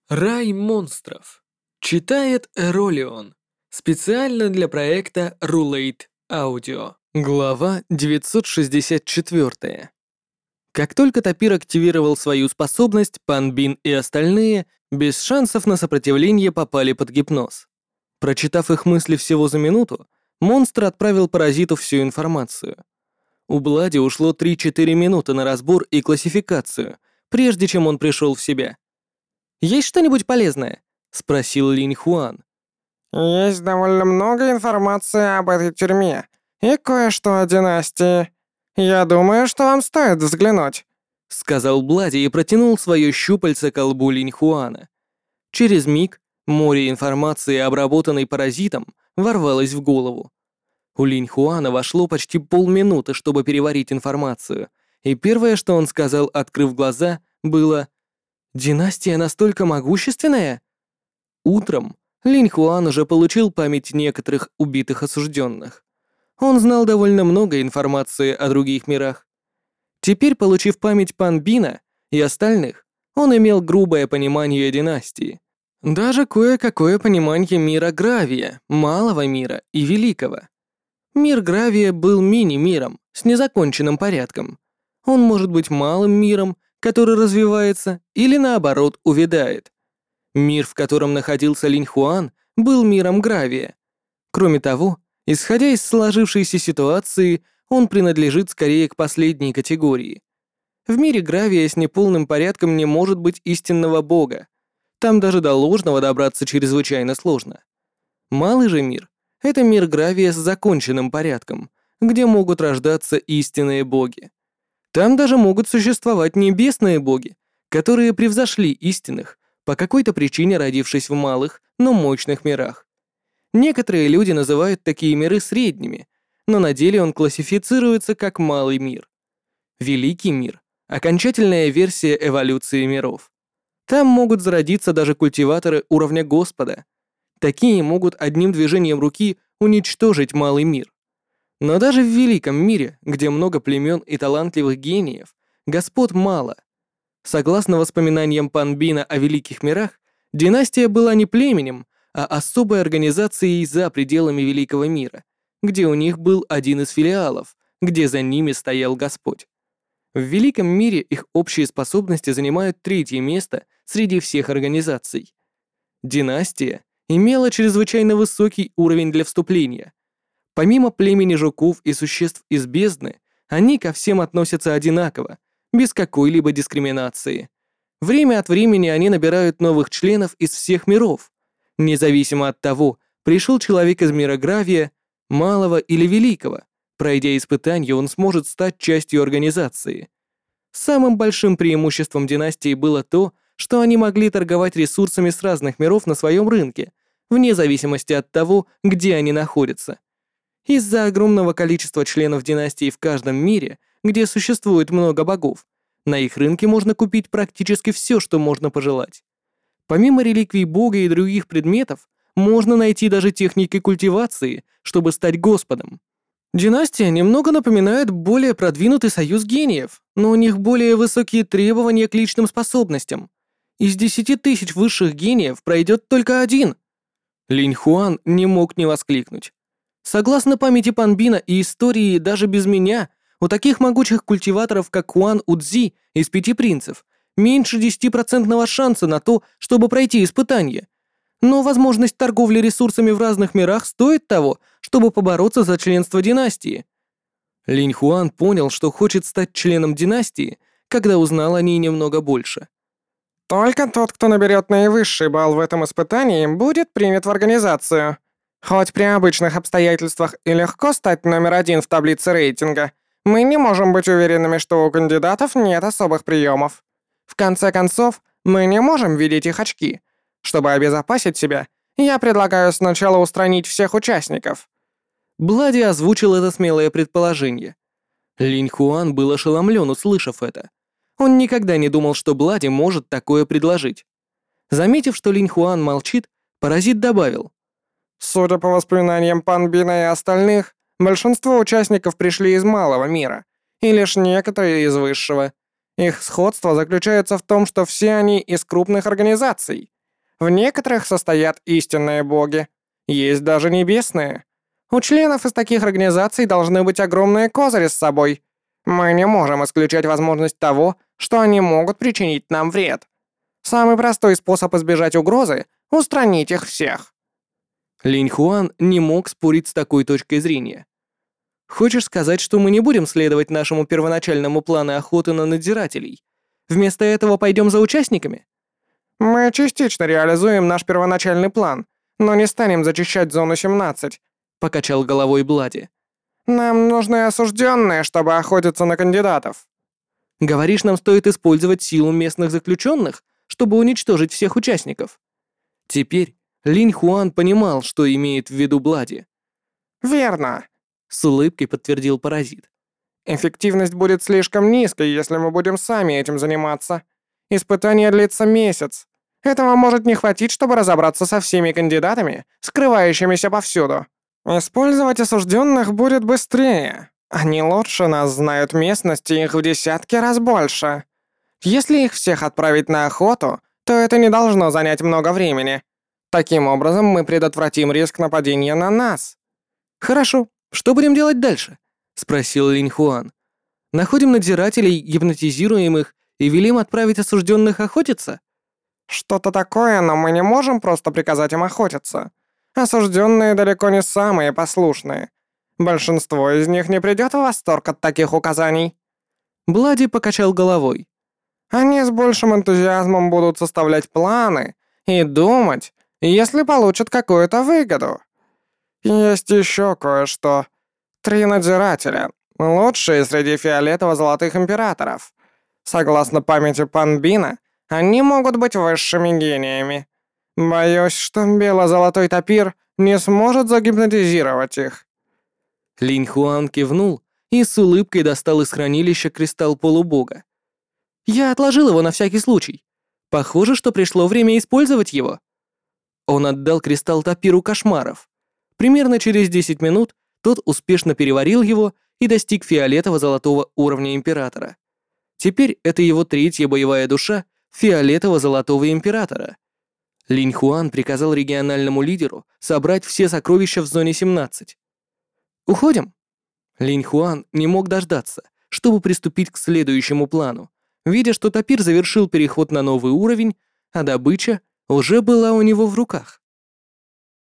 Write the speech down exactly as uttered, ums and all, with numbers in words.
Рай монстров. Читает Эролион. Специально для проекта Rulate Audio. Глава девятьсот шестьдесят четыре. Как только Тапир активировал свою способность, Пан Бин и остальные без шансов на сопротивление попали под гипноз. Прочитав их мысли всего за минуту, монстр отправил паразиту всю информацию. У Блади ушло три-четыре минуты на разбор и классификацию, прежде чем он пришел в себя. «Есть что-нибудь полезное?» — спросил Линь Хуан. «Есть довольно много информации об этой тюрьме и кое-что о династии. Я думаю, что вам стоит взглянуть», — сказал Блади и протянул свое щупальце к колбу Линь Хуана. Через миг море информации, обработанной паразитом, ворвалось в голову. У Линь Хуана вошло почти полминуты, чтобы переварить информацию, и первое, что он сказал, открыв глаза, было: «Династия настолько могущественная?» Утром Линь Хуан уже получил память некоторых убитых осужденных. Он знал довольно много информации о других мирах. Теперь, получив память Пан Бина и остальных, он имел грубое понимание династии. Даже кое-какое понимание мира Гравия, малого мира и великого. Мир Гравия был мини-миром с незаконченным порядком. Он может быть малым миром, который развивается, или наоборот увядает. Мир, в котором находился Линь Хуан, был миром Гравия. Кроме того, исходя из сложившейся ситуации, он принадлежит скорее к последней категории. В мире Гравия с неполным порядком не может быть истинного бога. Там даже до ложного добраться чрезвычайно сложно. Малый же мир — это мир Гравия с законченным порядком, где могут рождаться истинные боги. Там даже могут существовать небесные боги, которые превзошли истинных, по какой-то причине родившись в малых, но мощных мирах. Некоторые люди называют такие миры средними, но на деле он классифицируется как малый мир. Великий мир — окончательная версия эволюции миров. Там могут зародиться даже культиваторы уровня Господа. Такие могут одним движением руки уничтожить малый мир. Но даже в великом мире, где много племен и талантливых гениев, господ мало. Согласно воспоминаниям Пан Бина о великих мирах, династия была не племенем, а особой организацией за пределами великого мира, где у них был один из филиалов, где за ними стоял Господь. В великом мире их общие способности занимают третье место среди всех организаций. Династия имела чрезвычайно высокий уровень для вступления. Помимо племени жуков и существ из бездны, они ко всем относятся одинаково, без какой-либо дискриминации. Время от времени они набирают новых членов из всех миров. Независимо от того, пришел человек из мира Гравия, малого или великого, пройдя испытание, он сможет стать частью организации. Самым большим преимуществом династии было то, что они могли торговать ресурсами с разных миров на своем рынке, вне зависимости от того, где они находятся. Из-за огромного количества членов династии в каждом мире, где существует много богов, на их рынке можно купить практически все, что можно пожелать. Помимо реликвий бога и других предметов, можно найти даже техники культивации, чтобы стать господом. Династия немного напоминает более продвинутый союз гениев, но у них более высокие требования к личным способностям. Из десяти тысяч высших гениев пройдет только один. Линь Хуан не мог не воскликнуть. Согласно памяти Пан Бина и истории, даже без меня, у таких могучих культиваторов, как Хуан Удзи из Пяти Принцев, меньше десятипроцентного шанса на то, чтобы пройти испытание. Но возможность торговли ресурсами в разных мирах стоит того, чтобы побороться за членство династии. Линь Хуан понял, что хочет стать членом династии, когда узнал о ней немного больше. «Только тот, кто наберет наивысший балл в этом испытании, будет принят в организацию. Хоть при обычных обстоятельствах и легко стать номер один в таблице рейтинга, мы не можем быть уверенными, что у кандидатов нет особых приемов. В конце концов, мы не можем видеть их очки. Чтобы обезопасить себя, я предлагаю сначала устранить всех участников». Блади озвучил это смелое предположение. Линь Хуан был ошеломлен, услышав это. Он никогда не думал, что Блади может такое предложить. Заметив, что Линь Хуан молчит, паразит добавил: «Судя по воспоминаниям Пан Бина и остальных, большинство участников пришли из малого мира, и лишь некоторые из высшего. Их сходство заключается в том, что все они из крупных организаций. В некоторых состоят истинные боги. Есть даже небесные. У членов из таких организаций должны быть огромные козыри с собой. Мы не можем исключать возможность того, что они могут причинить нам вред. Самый простой способ избежать угрозы — устранить их всех. Линь Хуан не мог спорить с такой точкой зрения. Хочешь сказать, что мы не будем следовать нашему первоначальному плану охоты на надзирателей? Вместо этого пойдем за участниками? Мы частично реализуем наш первоначальный план, но не станем зачищать зону семнадцать, Покачал головой Блади. Нам нужны осужденные, чтобы охотиться на кандидатов. Говоришь, нам стоит использовать силу местных заключенных, чтобы уничтожить всех участников? Теперь Линь Хуан понимал, что имеет в виду Блади. Верно. С улыбкой подтвердил паразит. Эффективность будет слишком низкой, если мы будем сами этим заниматься. Испытание длится месяц. Этого может не хватить, чтобы разобраться со всеми кандидатами, скрывающимися повсюду. Использовать осужденных будет быстрее. Они лучше нас знают местности, их в десятки раз больше. Если их всех отправить на охоту, то это не должно занять много времени. Таким образом, мы предотвратим риск нападения на нас. Хорошо, что будем делать дальше? Спросил Линь Хуан. Находим надзирателей, гипнотизируем их и велим отправить осужденных охотиться? Что-то такое, но мы не можем просто приказать им охотиться. Осужденные далеко не самые послушные. Большинство из них не придет в восторг от таких указаний. Блади покачал головой. Они с большим энтузиазмом будут составлять планы и думать, если получат какую-то выгоду. Есть еще кое-что. Три надзирателя, лучшие среди фиолетово-золотых императоров. Согласно памяти Панбина, они могут быть высшими гениями. Боюсь, что бело-золотой тапир не сможет загипнотизировать их. Линь Хуан кивнул и с улыбкой достал из хранилища кристалл полубога. Я отложил его на всякий случай. Похоже, что пришло время использовать его. Он отдал кристалл тапиру кошмаров. Примерно через десять минут тот успешно переварил его и достиг фиолетово-золотого уровня императора. Теперь это его третья боевая душа фиолетово-золотого императора. Линь Хуан приказал региональному лидеру собрать все сокровища в зоне семнадцать. «Уходим?» Линь Хуан не мог дождаться, чтобы приступить к следующему плану, видя, что тапир завершил переход на новый уровень, а добыча уже была у него в руках.